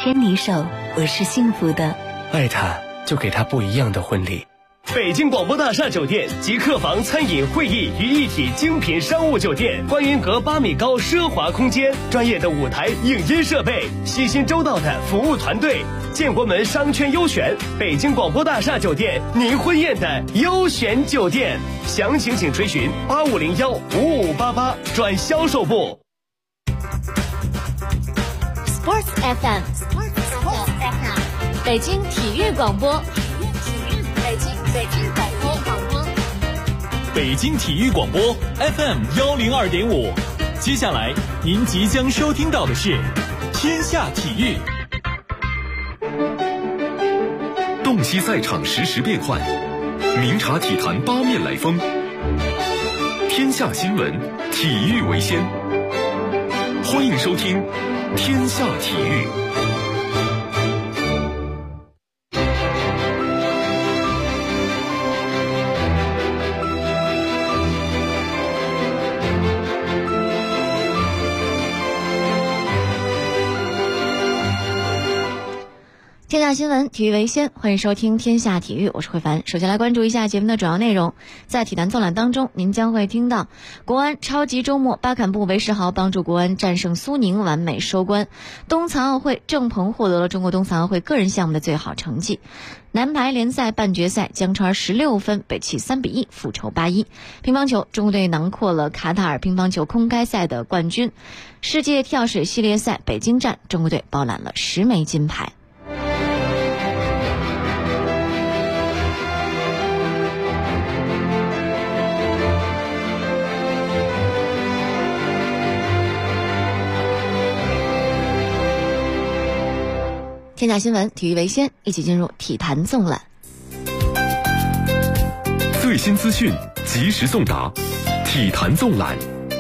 牵你手，我是幸福的。 爱他，就给他不一样的婚礼。 北京广播大厦酒店集客房、餐饮、会议于一体精品商务酒店，观云阁8米高奢华空间，专业的舞台影音设备，细心周到的服务团队。建国门商圈优选，北京广播大厦酒店，您婚宴的优选酒店。详情请垂询85015588转销售部。 Sports FM， 北京体育广播， 北京体育广播 FM102.5。接下来您即将收听到的是天下体育。 洞悉赛场实时变幻，明察体坛八面来风。天下新闻，体育为先。欢迎收听天下体育。 天下新闻，体育为先，欢迎收听天下体育，我是慧凡。首先来关注一下节目的主要内容。在体坛纵览当中，您将会听到国安超级周末，巴坎布韦世豪帮助国安战胜苏宁，完美收官。冬残奥会，郑鹏获得了中国冬残奥会个人项目的最好成绩。男排联赛半决赛，江川16分，北汽3-1复仇8-1。乒乓球，中国队囊括了卡塔尔乒乓球公开赛的冠军。世界跳水系列赛北京站，中国队包揽了10枚金牌。天下新闻，体育为先，一起进入体坛纵览。 最新资讯，及时送达，体坛纵览。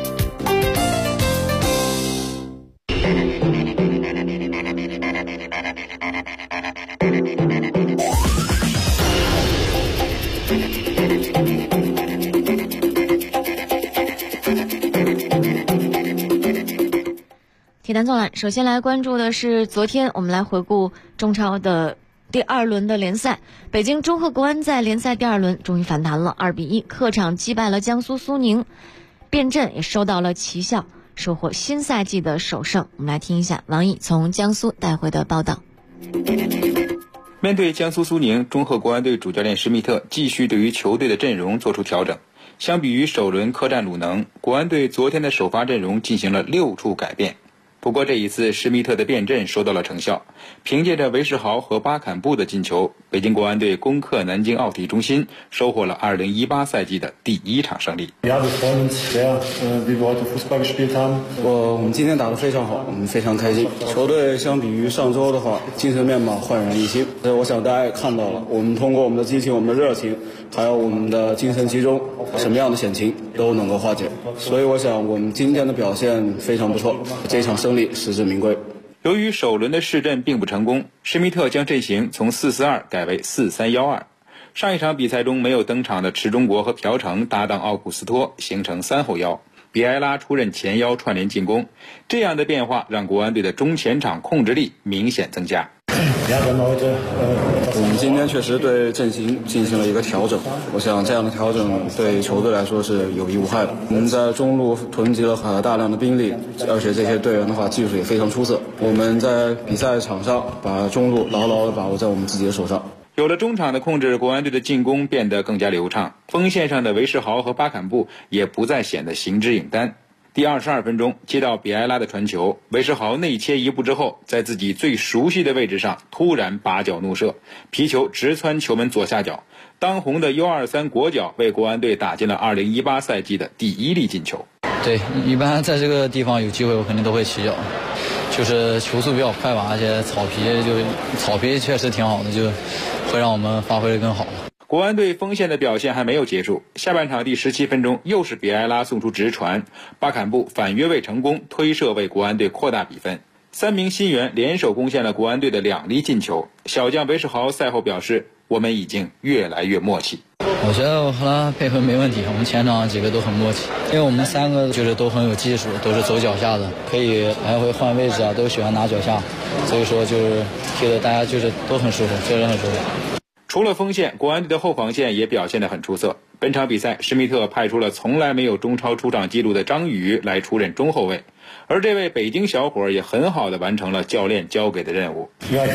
体坛纵览，首先来关注的是昨天我们来回顾中超的第2轮的联赛。北京中赫国安在联赛第2轮终于反弹了，2-1客场击败了江苏苏宁，变阵也收到了奇效，收获新赛季的首胜。我们来听一下王毅从江苏带回的报道。 面对江苏苏宁，中赫国安队主教练施密特继续对于球队的阵容做出调整。相比于首轮客战鲁能，国安队昨天的首发阵容进行了6处改变。不过这一次施密特的变阵收到了成效，凭借着韦世豪和巴坎布的进球，北京国安队攻克南京奥体中心，收获了2018赛季的第1场胜利。 我们今天打得非常好，我们非常开心。球队相比于上周的话，精神面貌焕然一新。我想大家也看到了，我们通过我们的激情、我们的热情，还有我们的精神集中，什么样的险情都能够化解。所以我想我们今天的表现非常不错，这场胜利实至名归。 由于首轮的试阵并不成功，施密特将阵型从4-4-2改为4-3-1-2。上一场比赛中没有登场的池忠国和朴成搭档奥古斯托，形成3后腰，比埃拉出任前腰串联进攻。这样的变化让国安队的中前场控制力明显增加。 我们今天确实对阵型进行了一个调整，我想这样的调整对球队来说是有益无害的。我们在中路囤积了大量的兵力，而且这些队员的话技术也非常出色。我们在比赛场上把中路牢牢地把握在我们自己的手上。 有了中场的控制，国安队的进攻变得更加流畅，锋线上的韦世豪和巴坎布也不再显得形只影单。第22分钟，接到比埃拉的传球，韦世豪内切一步之后，在自己最熟悉的位置上突然拔脚怒射，皮球直穿球门左下角。当红的 U23 国脚为国安队打进了2018赛季的第1粒进球。 对，一般在这个地方有机会我肯定都会起脚，就是球速比较快吧，而且草皮确实挺好的，就会让我们发挥得更好。 国安队锋线的表现还没有结束，下半场第17分钟，又是比埃拉送出直传，巴坎布反越位成功，推射为国安队扩大比分。3名新援联手贡献了国安队的2粒进球。小将韦世豪赛后表示：“我们已经越来越默契。” 我觉得我和他配合没问题，我们前场几个都很默契，因为我们3个就是都很有技术，都是走脚下的，可以来回换位置啊，都喜欢拿脚下，所以说就是踢的大家就是都很舒服，确实很舒服。 除了锋线，国安队的后防线也表现得很出色。本场比赛，施密特派出了从来没有中超出场记录的张宇来出任中后卫，而这位北京小伙也很好地完成了教练交给的任务。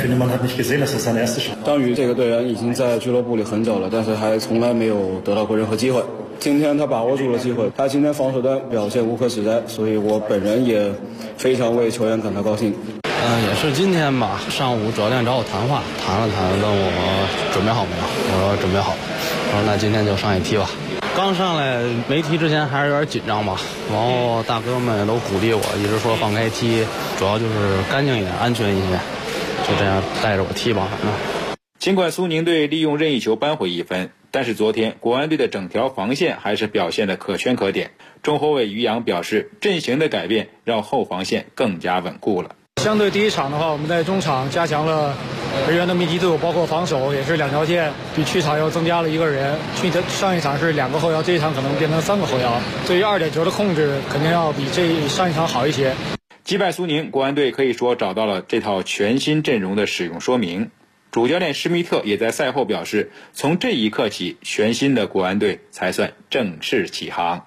张宇这个队员已经在俱乐部里很久了，但是还从来没有得到过任何机会。今天他把握住了机会，他今天防守端表现无可指摘，所以我本人也非常为球员感到高兴。 也是今天吧，上午主教练找我谈话，谈了谈，问我准备好没有，我说准备好，我说那今天就上去踢吧。刚上来没踢之前还是有点紧张吧，然后大哥们也都鼓励我，一直说放开踢，主要就是干净一点，安全一些，就这样带着我踢吧。反正尽管苏宁队利用任意球扳回1分，但是昨天国安队的整条防线还是表现得可圈可点。中后卫于洋表示，阵型的改变让后防线更加稳固了。 相对第一场的话，我们在中场加强了人员的密集度，包括防守也是2条线，比去场又增加了1个人。上一场是2个后腰，这一场可能变成3个后腰。对于2点球的控制，肯定要比上一场好一些。 击败苏宁，国安队可以说找到了这套全新阵容的使用说明。主教练施密特也在赛后表示，从这一刻起，全新的国安队才算正式起航。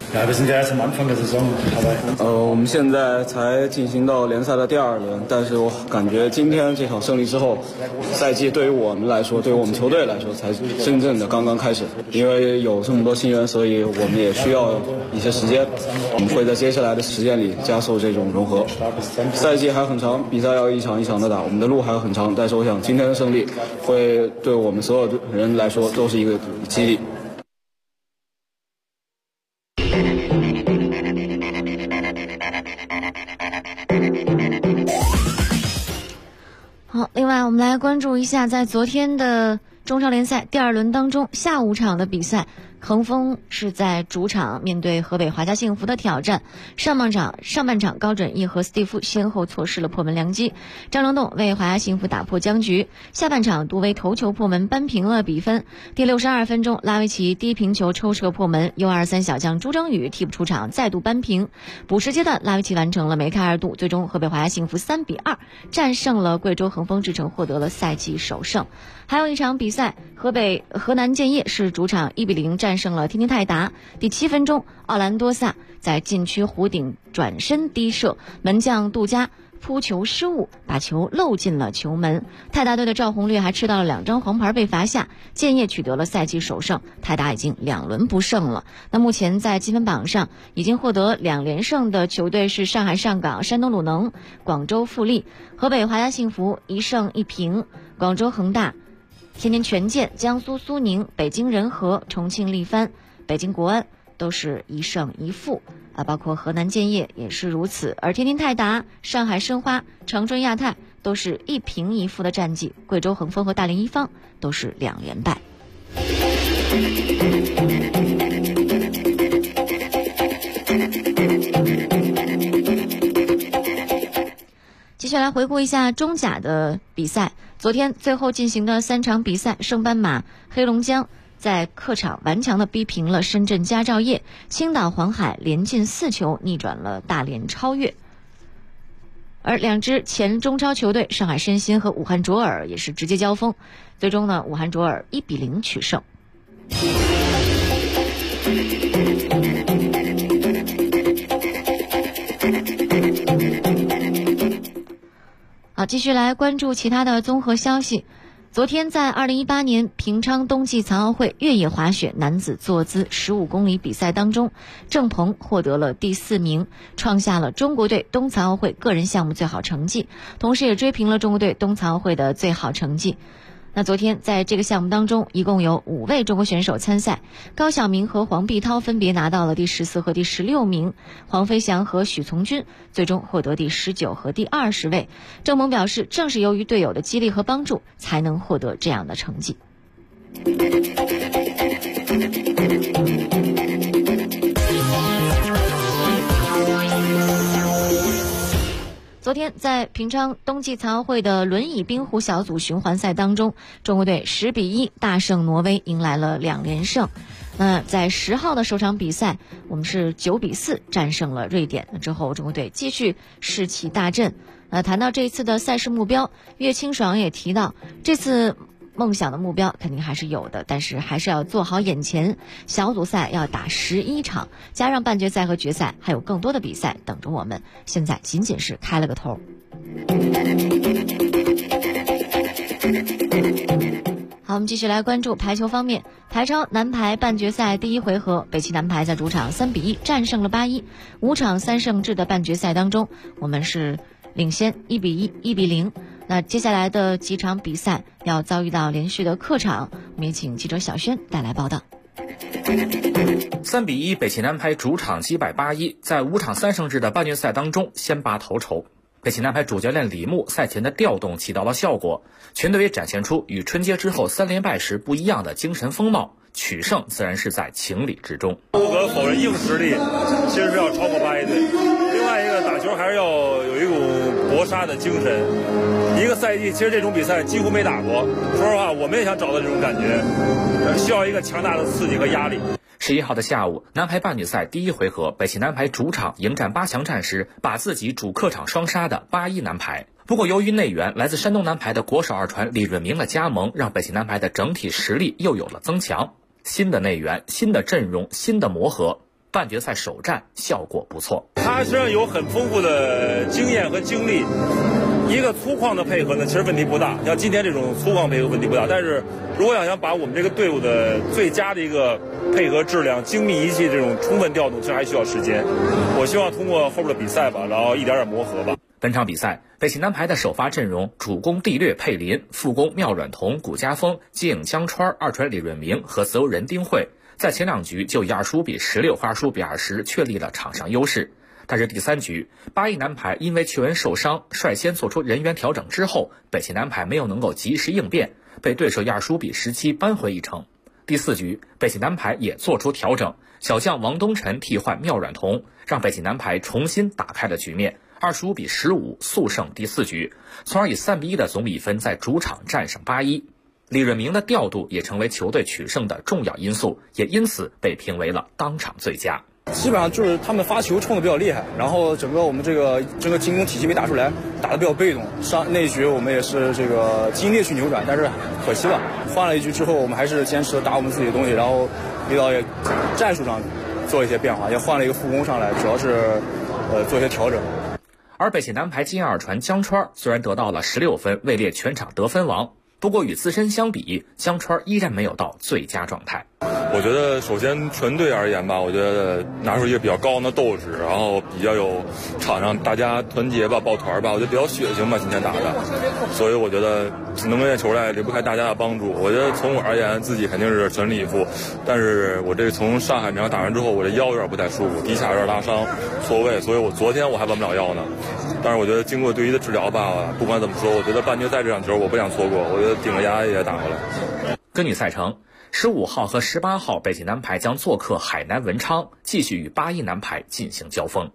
我们现在才进行到联赛的第2轮，但是我感觉今天这场胜利之后，赛季对于我们来说，对于我们球队来说，才真正的刚刚开始。因为有这么多新人，所以我们也需要一些时间。我们会在接下来的时间里加速这种融合。赛季还很长，比赛要一场一场的打，我们的路还很长。但是我想今天的胜利会对我们所有人来说都是一个激励。 好，另外我们来关注一下在昨天的中超联赛第2轮当中下午场的比赛，恒丰是在主场面对河北华夏幸福的挑战。上半场高准翼和斯蒂夫先后错失了破门良机，张成栋为华夏幸福打破僵局。下半场杜威头球破门扳平了比分。第62分钟，拉维奇低平球抽射破门，U23小将朱征宇替补出场再度扳平。补时阶段，拉维奇完成了梅开2度，最终河北华夏幸福3-2战胜了贵州恒丰智诚，获得了赛季首胜。还有一场比赛，河南建业是主场1-0战胜了天津泰达。第7分钟，奥兰多萨在禁区弧顶转身低射，门将杜佳扑球失误，把球漏进了球门。泰达队的赵宏略还吃到了2张黄牌被罚下，建业取得了赛季首胜，泰达已经2轮不胜了。那目前在积分榜上已经获得2连胜的球队是上海上港、山东鲁能、广州富力。河北华夏幸福1胜1平，广州恒大、天津权健、江苏苏宁、北京人和、重庆力帆、北京国安都是1胜1负包括河南建业也是如此。而天津泰达、上海申花、长春亚泰都是1平1负的战绩，贵州恒丰和大连一方都是2连败。接下来回顾一下中甲的比赛，昨天最后进行的3场比赛，升班马黑龙江在客场顽强地逼平了深圳佳兆业，青岛黄海连进4球逆转了大连超越。而2支前中超球队上海申鑫和武汉卓尔也是直接交锋，最终呢，武汉卓尔1-0取胜。好，继续来关注其他的综合消息。昨天在2018年平昌冬季残奥会越野滑雪男子坐姿15公里比赛当中，郑鹏获得了第4名，创下了中国队冬残奥会个人项目最好成绩，同时也追平了中国队冬残奥会的最好成绩。那昨天在这个项目当中，一共有5位中国选手参赛，高晓明和黄碧涛分别拿到了第14和第16名，黄飞翔和许从军最终获得第19和第20位。郑鹏表示，正是由于队友的激励和帮助，才能获得这样的成绩。 昨天在平昌冬季残奥会的轮椅冰壶小组循环赛当中，中国队10-1大胜挪威，迎来了2连胜。在10号的首场比赛，我们是9-4战胜了瑞典。之后中国队继续士气大振。谈到这次的赛事目标，岳清爽也提到，这次梦想的目标肯定还是有的，但是还是要做好眼前。小组赛要打11场，加上半决赛和决赛，还有更多的比赛等着我们。现在仅仅是开了个头。好，我们继续来关注排球方面。排超男排半决赛第1回合，北齐男排在主场3-1战胜了8-1，5场3胜制的半决赛当中，我们是领先1-1、1-0。那接下来的几场比赛要遭遇到连续的客场，我们也请记者小轩带来报道。 3-1北齐男排主场击败8-1，在5场3胜制的半决赛当中先拔头筹。北齐男排主教练李牧赛前的调动起到了效果，全队也展现出与春节之后3连败时不一样的精神风貌，取胜自然是在情理之中。 不可否认，硬实力其实是要超过8-1队。另外一个，打球还是要有一股搏杀的精神。一个赛季其实这种比赛几乎没打过，说实话我们也想找到这种感觉，需要一个强大的刺激和压力。 11号的下午，男排半决赛第1回合，北齐男排主场迎战8强战时，把自己主客场双杀的8-1男排。不过由于内援来自山东男排的国手二传李润明的加盟，让北齐男排的整体实力又有了增强。新的内援、新的阵容、新的磨合，半决赛首战效果不错。 他实际上有很丰富的经验和经历，一个粗犷的配合呢，其实问题不大。像今天这种粗犷配合问题不大，但是如果想把我们这个队伍的最佳的一个配合质量、精密仪器这种充分调动，其实还需要时间。我希望通过后边的比赛吧，然后一点点磨合吧。 本场比赛，北齐男排的首发阵容主攻地略佩林，副攻妙阮彤、古家峰，接应江川、二传李润明和自由人丁慧，在前2局就以25-16和25-20确立了场上优势。但是第3局，8-1男排因为邱恩受伤，率先做出人员调整之后，北齐男排没有能够及时应变，被对手以25-17扳回一城。第4局，北齐男排也做出调整，小将王东晨替换妙阮彤，让北齐男排重新打开了局面，25-15速胜第4局，从而以3-1的总比分在主场战胜8-1。李润明的调度也成为球队取胜的重要因素，也因此被评为了当场最佳。 基本上就是他们发球冲的比较厉害，然后整个我们整个进攻体系没打出来，打得比较被动。上那一局我们也是这个尽力去扭转，但是可惜了，换了一局之后，我们还是坚持打我们自己的东西，然后李导也战术上做一些变化，也换了一个副攻上来，主要是做一些调整。 而北齐男排接应二传江川虽然得到了16分，位列全场得分王，不过与自身相比，江川依然没有到最佳状态。 我觉得首先全队而言吧，我觉得拿出一个比较高昂的斗志，然后比较有场上大家团结吧、抱团吧，我觉得比较血腥吧，今天打的，所以我觉得能跟这球赛离不开大家的帮助。我觉得从我而言，自己肯定是全力以赴，但是我这从上海这场打完之后，我这腰有点不太舒服，骶髂有点拉伤，错位，所以我昨天我还弯不了腰呢。但是我觉得经过对于的治疗吧，不管怎么说，我觉得半决赛这场球我不想错过，我觉得顶着压也打回来。 根据赛程，15号和18号，北齐男排将做客海南文昌，继续与8-1男排进行交锋。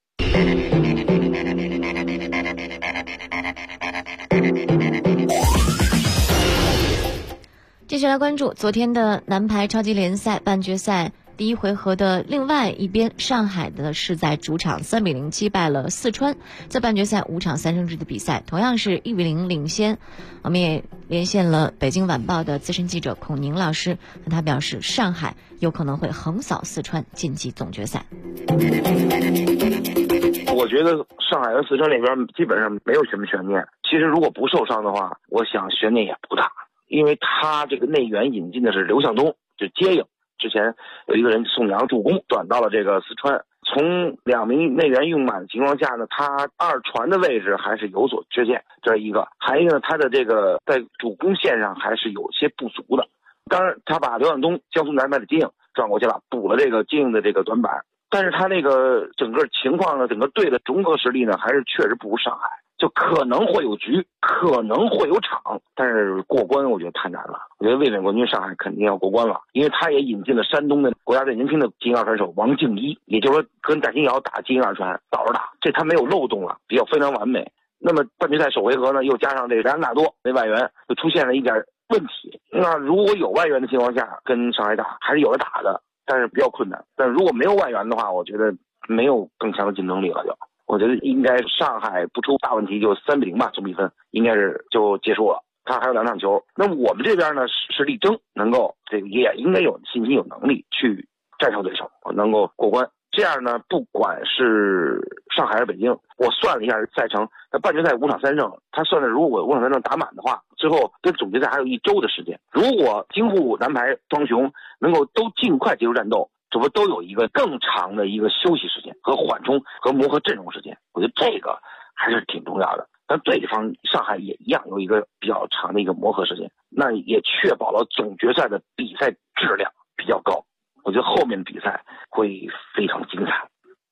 继续来关注昨天的男排超级联赛半决赛第1回合的另外一边，上海的是在主场3-0击败了四川。在半决赛5场3胜制的比赛，同样是1-0领先。我们也连线了北京晚报的资深记者孔宁老师，他表示上海有可能会横扫四川晋级总决赛。 我觉得上海和四川那边基本上没有什么悬念。其实如果不受伤的话，我想悬念也不大，因为他这个内援引进的是刘向东，就接应。之前有一个人宋阳助攻转到了这个四川，从2名内援用满的情况下呢，他二传的位置还是有所缺陷，这是一个。还有一个，他的这个在主攻线上还是有些不足的。当然，他把刘向东江苏男排的接应转过去了，补了这个接应的这个短板。但是他那个整个情况呢，整个队的综合实力呢，还是确实不如上海。 就可能会有局，可能会有场，但是过关我觉得太难了。我觉得卫冕冠军上海肯定要过关了，因为他也引进了山东的国家队年轻的金二传手王静一，也就是说跟戴新瑶打金二传倒着打，这他没有漏洞了，比较非常完美。那么半决赛首回合呢，又加上这莱昂纳多那外援，就出现了一点问题。那如果有外援的情况下跟上海打，还是有的打的，但是比较困难。但如果没有外援的话，我觉得没有更强的竞争力了就。我觉得应该上海不出大问题就3-0吧，总比分应该是就结束了。他还有2场球，那我们这边呢是力争能够这个也应该有信心有能力去战胜对手，能够过关。这样呢，不管是上海还是北京，我算了一下赛程，那半决赛5场3胜，他算的如果5场3胜打满的话，最后跟总决赛还有1周的时间。如果京沪男排双雄能够都尽快结束战斗，这不都有一个更长的一个休息时间和缓冲和磨合阵容时间，我觉得这个还是挺重要的。但对方上海也一样有一个比较长的一个磨合时间，那也确保了总决赛的比赛质量比较高。我觉得后面的比赛会非常精彩。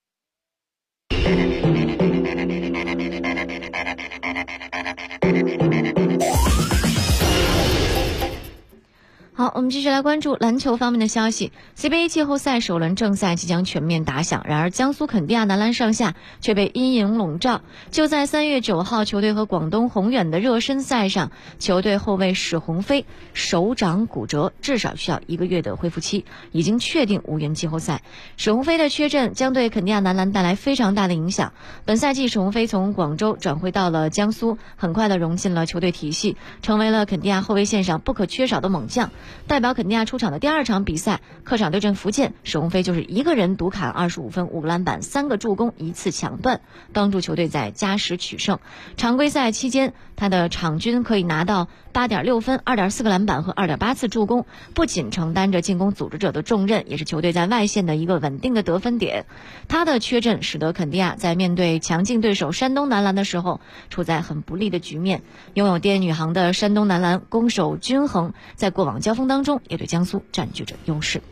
好，我们继续来关注篮球方面的消息。 CBA 季后赛首轮正赛即将全面打响，然而江苏肯迪亚男篮上下却被阴影笼罩。就在3月9号球队和广东宏远的热身赛上，球队后卫史鸿飞手掌骨折，至少需要1个月的恢复期，已经确定无缘季后赛。史鸿飞的缺阵将对肯迪亚男篮带来非常大的影响。本赛季史鸿飞从广州转回到了江苏，很快的融进了球队体系，成为了肯迪亚后卫线上不可缺少的猛将。代表肯尼亚出场的第2场比赛，客场对阵福建，史鸿飞就是1个人独砍25分、5个篮板、3个助攻、1次抢断，帮助球队在加时取胜。常规赛期间，他的场均可以拿到8.6分、2.4个篮板和2.8次助攻，不仅承担着进攻组织者的重任，也是球队在外线的一个稳定的得分点。他的缺阵使得肯尼亚在面对强劲对手山东男篮的时候，处在很不利的局面。拥有电女航的山东男篮攻守均衡，在过往交锋当中也对江苏占据着优势。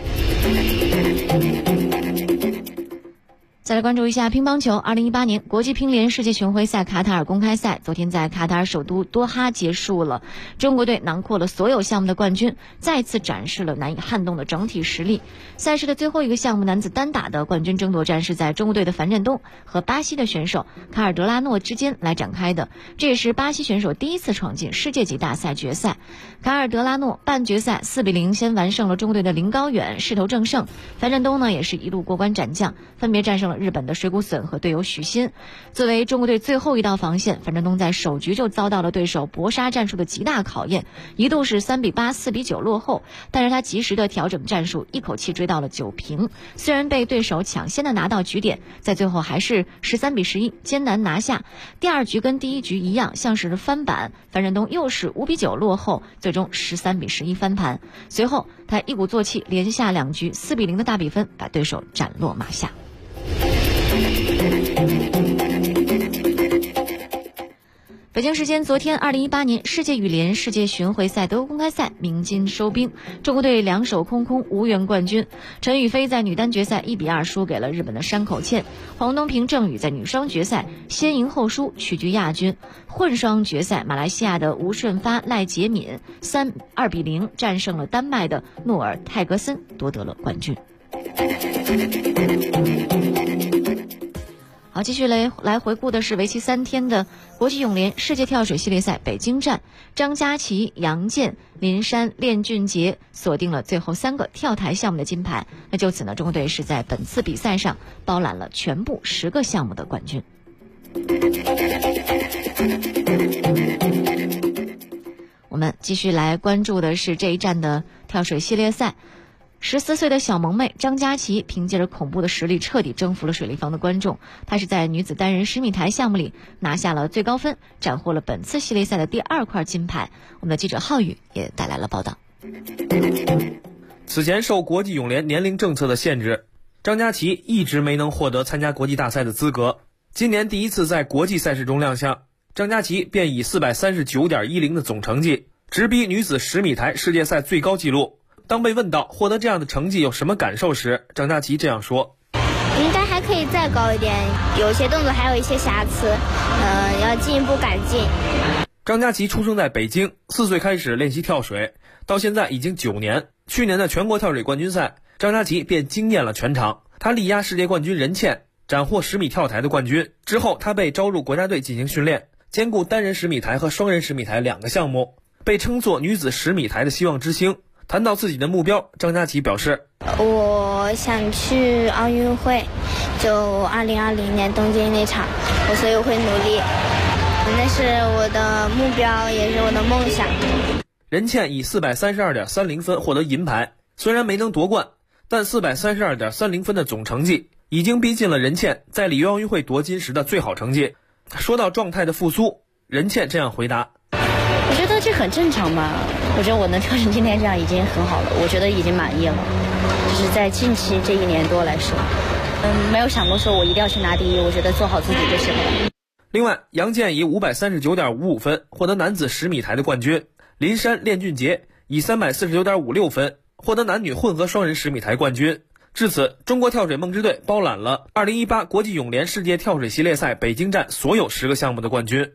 再来关注一下乒乓球。2018年国际乒联世界巡回赛卡塔尔公开赛昨天在卡塔尔首都多哈结束了，中国队囊括了所有项目的冠军，再次展示了难以撼动的整体实力。赛事的最后一个项目男子单打的冠军争夺战是在中国队的樊振东和巴西的选手卡尔德拉诺之间来展开的，这也是巴西选手第一次闯进世界级大赛决赛。卡尔德拉诺半决赛4-0先完胜了中国队的林高远，势头正盛。樊振东呢也是一路过关斩将，分别战胜了日本的水谷隼和队友许昕。作为中国队最后一道防线，樊振东在首局就遭到了对手搏杀战术的极大考验，一度是3-8、4-9落后，但是他及时的调整战术，一口气追到了9平。虽然被对手抢先的拿到局点，在最后还是13-11艰难拿下。第2局跟第1局一样，像是翻版，樊振东又是5-9落后，最终13-11翻盘。随后他一鼓作气连下2局4-0的大比分，把对手斩落马下。北京时间昨天，2018年世界羽联世界巡回赛德国公开赛鸣金收兵，中国队2手空空无缘冠军。陈雨菲在女单决赛1-2输给了日本的山口茜，黄东萍、郑宇在女双决赛先赢后输，屈居亚军。混双决赛，马来西亚的吴顺发、赖洁敏2-0战胜了丹麦的诺尔泰格森，夺得了冠军。好，继续来回顾的是为期3天的国际泳联世界跳水系列赛北京站，张家齐、杨健、林珊、练俊杰锁定了最后3个跳台项目的金牌。那就此呢，中国队是在本次比赛上包揽了全部10个项目的冠军。我们继续来关注的是这一站的跳水系列赛。14岁的小萌妹张家齐凭借着恐怖的实力彻底征服了水立方的观众，她是在女子单人10米台项目里拿下了最高分，斩获了本次系列赛的第2块金牌。我们的记者浩宇也带来了报道。 此前受国际泳联年龄政策的限制，张家齐一直没能获得参加国际大赛的资格。今年第一次在国际赛事中亮相，张家齐便以 439.10 的总成绩直逼女子10米台世界赛最高纪录。当被问到获得这样的成绩有什么感受时，张家齐这样说： 应该还可以再高一点，有些动作还有一些瑕疵，要进一步改进。 张佳琪出生在北京，4岁开始练习跳水，到现在已经9年。去年的全国跳水冠军赛，张佳琪便惊艳了全场。她力压世界冠军任茜，斩获10米跳台的冠军。之后，她被招入国家队进行训练，兼顾单人10米台和双人10米台2个项目，被称作女子10米台的希望之星。谈到自己的目标，张佳琪表示： 我想去奥运会，就2020年东京那场，所以我会努力，那是我的目标，也是我的梦想。 任茜以 432.30 分获得银牌，虽然没能夺冠，但 432.30 分的总成绩已经逼近了任茜在里约奥运会夺金时的最好成绩。说到状态的复苏，任茜这样回答： 我觉得这很正常吧，我觉得我能跳成今天这样已经很好了，我觉得已经满意了，就是在近期这1年多来说，没有想过说我一定要去拿第一，我觉得做好自己就行了。 另外，杨健以 539.55 分获得男子10米台的冠军，林珊、练俊杰以 349.56 分获得男女混合双人10米台冠军。至此，中国跳水梦之队包揽了2018国际泳联世界跳水系列赛北京站所有10个项目的冠军。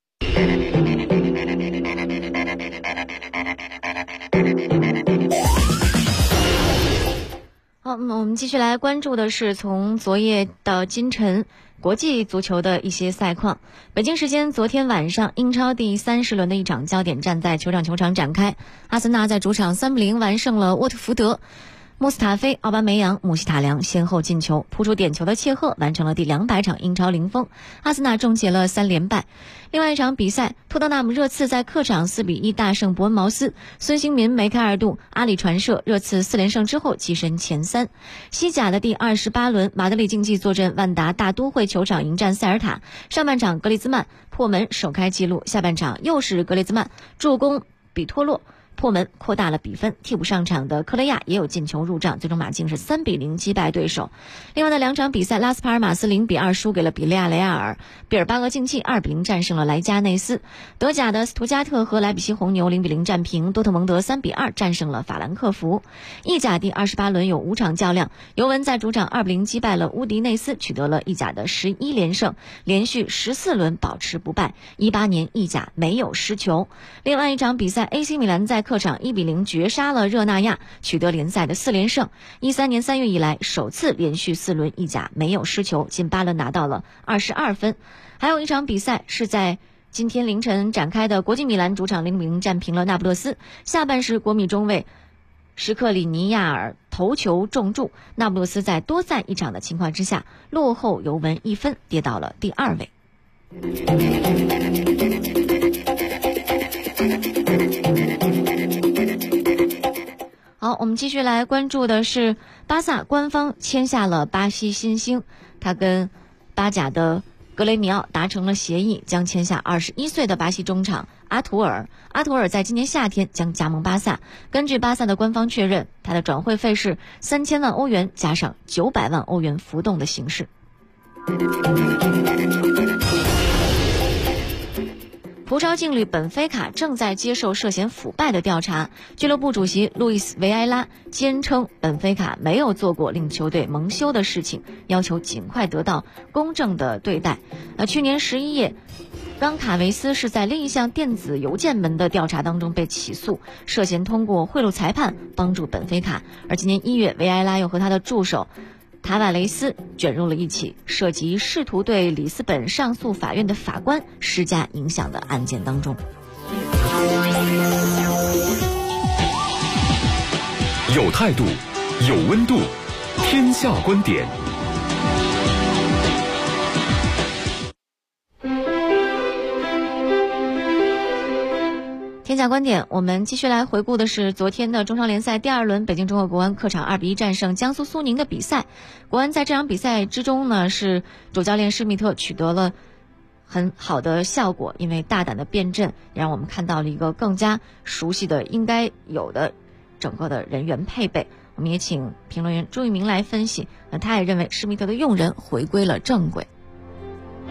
好，那我们继续来关注的是从昨夜到今晨国际足球的一些赛况。北京时间昨天晚上，英超第30轮的一场焦点战在球场展开。阿森纳在主场3-0完胜了沃特福德。穆斯塔菲、奥巴梅扬、姆希塔良先后进球，扑出点球的切赫完成了第200场英超零封，阿森纳终结了3连败。另外一场比赛，托特纳姆热刺在客场4-1大胜伯恩茅斯，孙兴民、梅开二度，阿里传射，热刺4连胜之后跻身前3。西甲的第28轮，马德里竞技坐镇万达大都会球场迎战塞尔塔，上半场格里兹曼破门首开纪录，下半场又是格里兹曼助攻比托洛破门扩大了比分，替补上场的克雷亚也有进球入账，最终马竞是3-0击败对手。另外的2场比赛，拉斯帕尔马斯0-2输给了比利亚雷亚尔，毕尔巴鄂竞技2-0战胜了莱加内斯，德甲的斯图加特和莱比锡红牛0-0战平，多特蒙德3-2战胜了法兰克福。意甲第28轮有5场较量，尤文在主场2-0击败了乌迪内斯，取得了意甲的11连胜，连续14轮保持不败，18年意甲没有失球。另外一场比赛 AC 米兰在客场1-0绝杀了热那亚，取得联赛的4连胜，13年3月以来首次连续4轮意甲没有失球，近8轮拿到了22分。还有一场比赛是在今天凌晨展开的，国际米兰主场0-0战平了那不勒斯，下半时国米中卫什克里尼亚尔头球中柱，那不勒斯在多赛1场的情况之下落后尤文1分，跌到了第2位。好，我们继续来关注的是巴萨官方签下了巴西新星，他跟巴甲的格雷米奥达成了协议，将签下21岁的巴西中场阿图尔。阿图尔在今年夏天将加盟巴萨，根据巴萨的官方确认，他的转会费是3000万欧元加上900万欧元浮动的形式。葡超劲旅本菲卡正在接受涉嫌腐败的调查，俱乐部主席路易斯·维埃拉坚称本菲卡没有做过令球队蒙羞的事情，要求尽快得到公正的对待。去年11月，冈卡维斯是在另一项电子邮件门的调查当中被起诉，涉嫌通过贿赂裁判帮助本菲卡。而今年1月，维埃拉又和他的助手塔瓦雷斯卷入了一起涉及试图对里斯本上诉法院的法官施加影响的案件当中。 有态度，有温度，天下观点。 天下观点，我们继续来回顾的是昨天的中超联赛第2轮，北京中赫国安客场2-1战胜江苏苏宁的比赛。国安在这场比赛之中呢，是主教练施密特取得了很好的效果，因为大胆的变阵让我们看到了一个更加熟悉的应该有的整个的人员配备。我们也请评论员朱一鸣来分析，他也认为施密特的用人回归了正轨。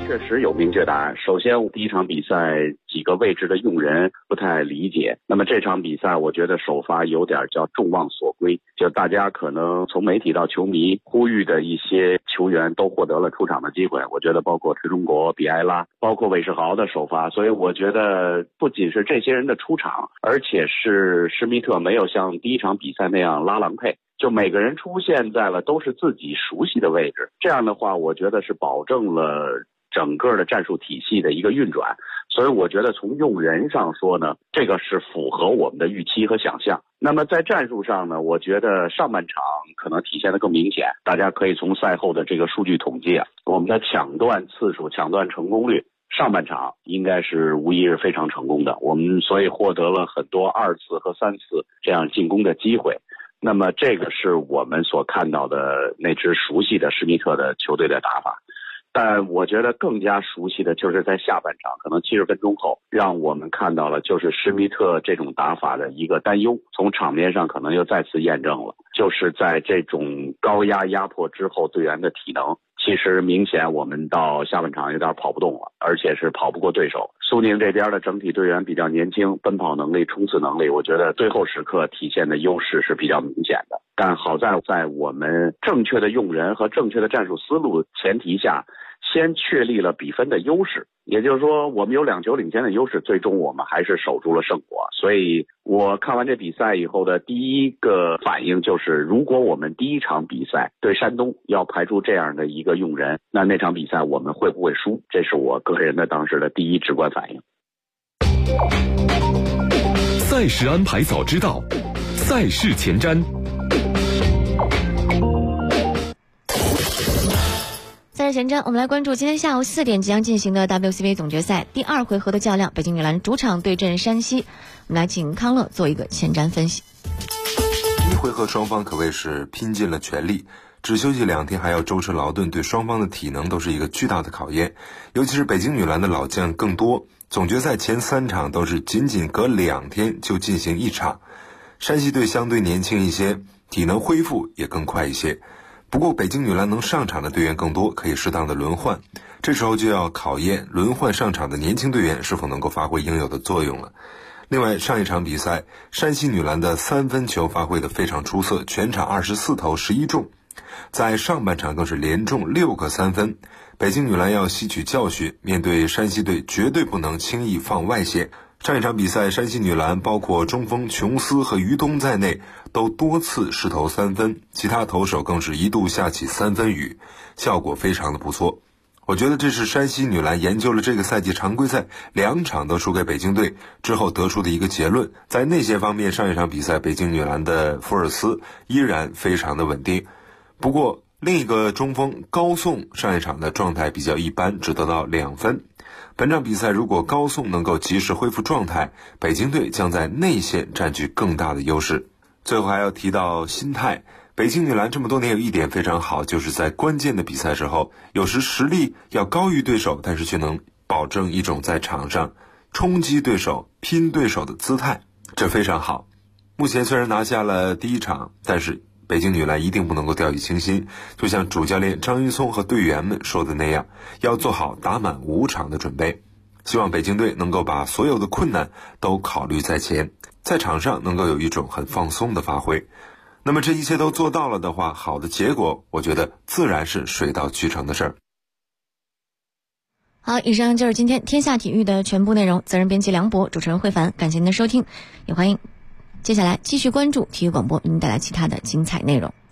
确实有明确答案。首先，第一场比赛几个位置的用人不太理解。那么这场比赛，我觉得首发有点叫众望所归，就大家可能从媒体到球迷呼吁的一些球员都获得了出场的机会。我觉得包括崔中国、比埃拉，包括韦世豪的首发。所以我觉得不仅是这些人的出场，而且是施密特没有像第一场比赛那样拉郎配。就每个人出现在了都是自己熟悉的位置，这样的话，我觉得是保证了整个的战术体系的一个运转。所以我觉得从用人上说呢，这个是符合我们的预期和想象。那么在战术上呢，我觉得上半场可能体现得更明显。大家可以从赛后的这个数据统计啊，我们的抢断次数、抢断成功率，上半场应该是无疑是非常成功的。我们所以获得了很多2次和3次这样进攻的机会。那么这个是我们所看到的那支熟悉的施密特的球队的打法。但我觉得更加熟悉的就是在下半场，可能70分钟后，让我们看到了就是施密特这种打法的一个担忧，从场面上可能又再次验证了，就是在这种高压压迫之后，队员的体能其实明显我们到下半场有点跑不动了，而且是跑不过对手。苏宁这边的整体队员比较年轻，奔跑能力、冲刺能力，我觉得最后时刻体现的优势是比较明显的。但好在我们正确的用人和正确的战术思路前提下，先确立了比分的优势，也就是说我们有2球领先的优势，最终我们还是守住了胜果。所以我看完这比赛以后的第一个反应就是，如果我们第一场比赛对山东要排出这样的一个用人，那场比赛我们会不会输？这是我个人的当时的第一直观反应。 赛事安排早知道，赛事前瞻。 赛事前瞻，我们来关注今天下午4点即将进行的 WCBA 总决赛第2回合的较量，北京女篮主场对阵山西。我们来请康乐做一个前瞻分析。 一回合双方可谓是拼尽了全力，只休息2天还要舟车劳顿，对双方的体能都是一个巨大的考验。尤其是北京女篮的老将更多，总决赛前3场都是仅仅隔2天就进行1场。山西队相对年轻一些，体能恢复也更快一些。不过北京女篮能上场的队员更多，可以适当的轮换，这时候就要考验轮换上场的年轻队员是否能够发挥应有的作用了。另外，上一场比赛山西女篮的3分球发挥得非常出色，全场24投11中，在上半场更是连中6个3分。北京女篮要吸取教训，面对山西队绝对不能轻易放外线。上一场比赛山西女篮包括中锋琼斯和于东在内都多次失投3分，其他投手更是一度下起3分雨，效果非常的不错。我觉得这是山西女篮研究了这个赛季常规赛2场都输给北京队之后得出的一个结论。在那些方面，上一场比赛北京女篮的福尔斯依然非常的稳定。不过另一个中锋高颂上一场的状态比较一般，只得到2分。本场比赛如果高颂能够及时恢复状态，北京队将在内线占据更大的优势。最后还要提到心态，北京女篮这么多年有一点非常好，就是在关键的比赛时候，有时实力要高于对手，但是却能保证一种在场上冲击对手、拼对手的姿态，这非常好。目前虽然拿下了第1场，但是北京女篮一定不能够掉以轻心，就像主教练张玉聪和队员们说的那样，要做好打满5场的准备。希望北京队能够把所有的困难都考虑在前，在场上能够有一种很放松的发挥。那么这一切都做到了的话，好的结果我觉得自然是水到渠成的事儿。 好，以上就是今天天下体育的全部内容，责任编辑梁博，主持人慧凡，感谢您的收听，也欢迎接下来继续关注体育广播为您带来其他的精彩内容。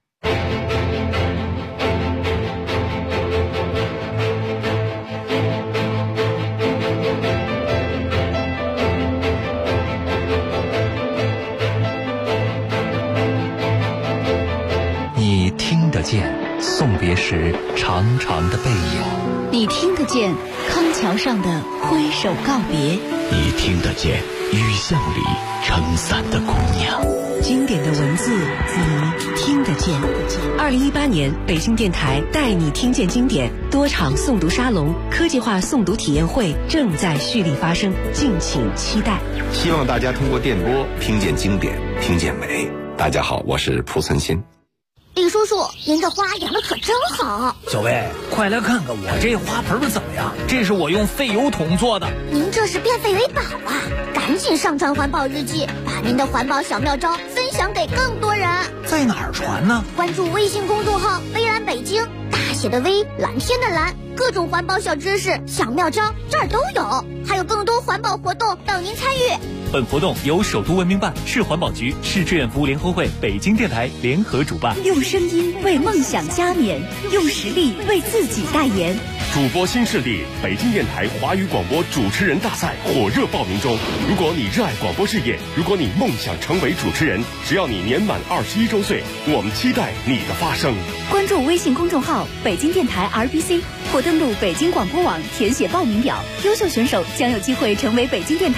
你听得见送别时长长的背影， 你听得见康桥上的挥手告别， 你听得见雨巷里撑伞的姑娘。 经典的文字你听得见。 2018年北京电台带你听见经典多场诵读沙龙、科技化诵读体验会正在蓄力发生，敬请期待。 希望大家通过电波听见经典，听见美。大家好，我是蒲存昕。 李叔叔，您的花养得可真好。 小薇，快来看看我这花盆怎么样？这是我用废油桶做的。 您这是变废为宝啊！赶紧上传环保日记，把您的环保小妙招分享给更多人。 在哪儿传呢？ 关注微信公众号“微蓝北京”，大写的微，蓝天的蓝，各种环保小知识、小妙招这儿都有，还有更多环保活动等您参与。 本活动由首都文明办、市环保局、市志愿服务联合会、北京电台联合主办。 用声音为梦想加冕，用实力为自己代言。 主播新势力北京电台华语广播主持人大赛火热报名中。如果你热爱广播事业，如果你梦想成为主持人，只要你年满21周岁，我们期待你的发声。 关注微信公众号北京电台 RBC 或登录北京广播网填写报名表，优秀选手将有机会成为北京电台